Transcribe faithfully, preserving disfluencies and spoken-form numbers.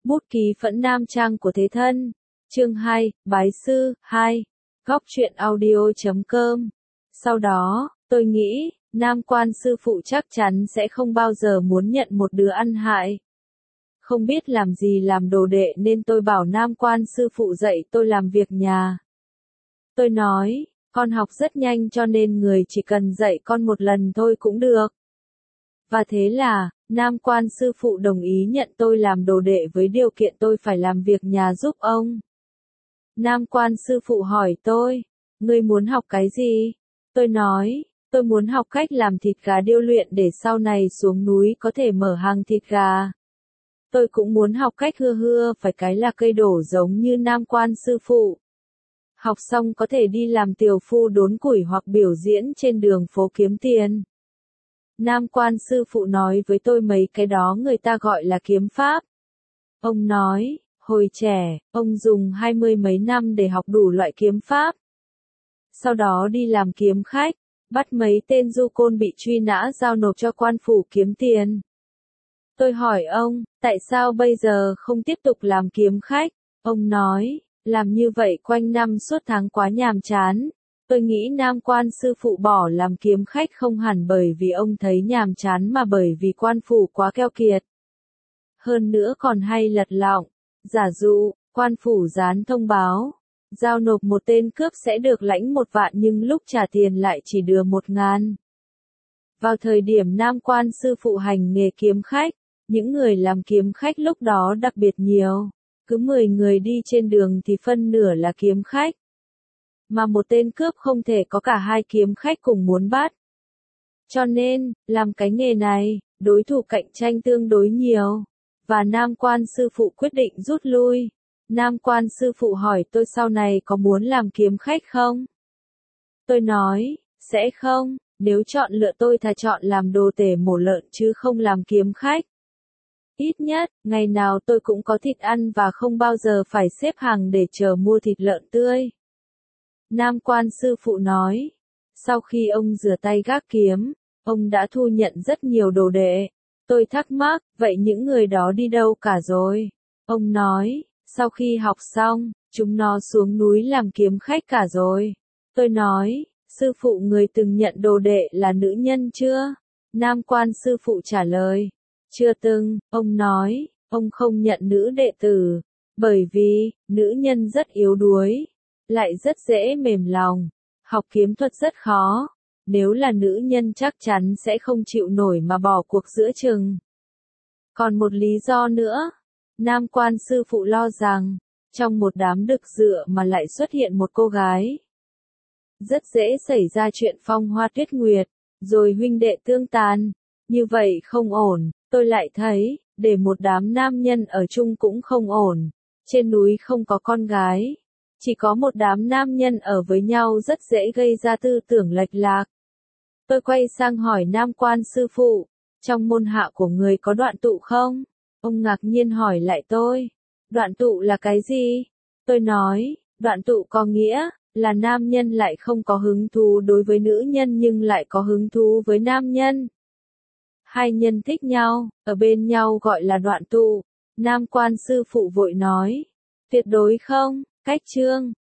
Bút ký Phẫn Nam trang của Thế Thân. Chương hai, Bái Sư, hai. Góc truyện audio chấm com. Sau đó, tôi nghĩ, Nam Quan sư phụ chắc chắn sẽ không bao giờ muốn nhận một đứa ăn hại. Không biết làm gì làm đồ đệ nên tôi bảo Nam Quan sư phụ dạy tôi làm việc nhà. Tôi nói, con học rất nhanh cho nên người chỉ cần dạy con một lần thôi cũng được. Và thế là, Nam Quan sư phụ đồng ý nhận tôi làm đồ đệ với điều kiện tôi phải làm việc nhà giúp ông. Nam Quan sư phụ hỏi tôi, ngươi muốn học cái gì? Tôi nói, tôi muốn học cách làm thịt gà điêu luyện để sau này xuống núi có thể mở hàng thịt gà. Tôi cũng muốn học cách hưa hưa phải cái là cây đổ giống như Nam Quan sư phụ. Học xong có thể đi làm tiều phu đốn củi hoặc biểu diễn trên đường phố kiếm tiền. Nam Quan sư phụ nói với tôi mấy cái đó người ta gọi là kiếm pháp. Ông nói, hồi trẻ, ông dùng hai mươi mấy năm để học đủ loại kiếm pháp. Sau đó đi làm kiếm khách, bắt mấy tên du côn bị truy nã giao nộp cho quan phủ kiếm tiền. Tôi hỏi ông, tại sao bây giờ không tiếp tục làm kiếm khách? Ông nói, làm như vậy quanh năm suốt tháng quá nhàm chán. Tôi nghĩ Nam Quan sư phụ bỏ làm kiếm khách không hẳn bởi vì ông thấy nhàm chán mà bởi vì quan phủ quá keo kiệt. Hơn nữa còn hay lật lọng, giả dụ, quan phủ dán thông báo, giao nộp một tên cướp sẽ được lãnh một vạn nhưng lúc trả tiền lại chỉ đưa một ngàn. Vào thời điểm Nam Quan sư phụ hành nghề kiếm khách, những người làm kiếm khách lúc đó đặc biệt nhiều, cứ mười người đi trên đường thì phân nửa là kiếm khách. Mà một tên cướp không thể có cả hai kiếm khách cùng muốn bắt. Cho nên, làm cái nghề này, đối thủ cạnh tranh tương đối nhiều. Và Nam Quan sư phụ quyết định rút lui. Nam Quan sư phụ hỏi tôi sau này có muốn làm kiếm khách không? Tôi nói, sẽ không, nếu chọn lựa tôi thà chọn làm đồ tể mổ lợn chứ không làm kiếm khách. Ít nhất, ngày nào tôi cũng có thịt ăn và không bao giờ phải xếp hàng để chờ mua thịt lợn tươi. Nam Quan sư phụ nói, sau khi ông rửa tay gác kiếm, ông đã thu nhận rất nhiều đồ đệ. Tôi thắc mắc, vậy những người đó đi đâu cả rồi? Ông nói, sau khi học xong, chúng nó xuống núi làm kiếm khách cả rồi. Tôi nói, sư phụ người từng nhận đồ đệ là nữ nhân chưa? Nam Quan sư phụ trả lời, chưa từng. Ông nói, ông không nhận nữ đệ tử, bởi vì, nữ nhân rất yếu đuối, lại rất dễ mềm lòng, học kiếm thuật rất khó. Nếu là nữ nhân chắc chắn sẽ không chịu nổi mà bỏ cuộc giữa chừng. Còn một lý do nữa, Nam Quan sư phụ lo rằng, trong một đám đực dựa mà lại xuất hiện một cô gái. Rất dễ xảy ra chuyện phong hoa tuyết nguyệt, rồi huynh đệ tương tàn. Như vậy không ổn, tôi lại thấy, để một đám nam nhân ở chung cũng không ổn. Trên núi không có con gái, chỉ có một đám nam nhân ở với nhau rất dễ gây ra tư tưởng lệch lạc. Tôi quay sang hỏi Nam Quan sư phụ, trong môn hạ của người có đoạn tụ không? Ông ngạc nhiên hỏi lại tôi, đoạn tụ là cái gì? Tôi nói, đoạn tụ có nghĩa là nam nhân lại không có hứng thú đối với nữ nhân nhưng lại có hứng thú với nam nhân. Hai nhân thích nhau, ở bên nhau gọi là đoạn tụ. Nam Quan sư phụ vội nói, tuyệt đối không, cách chương.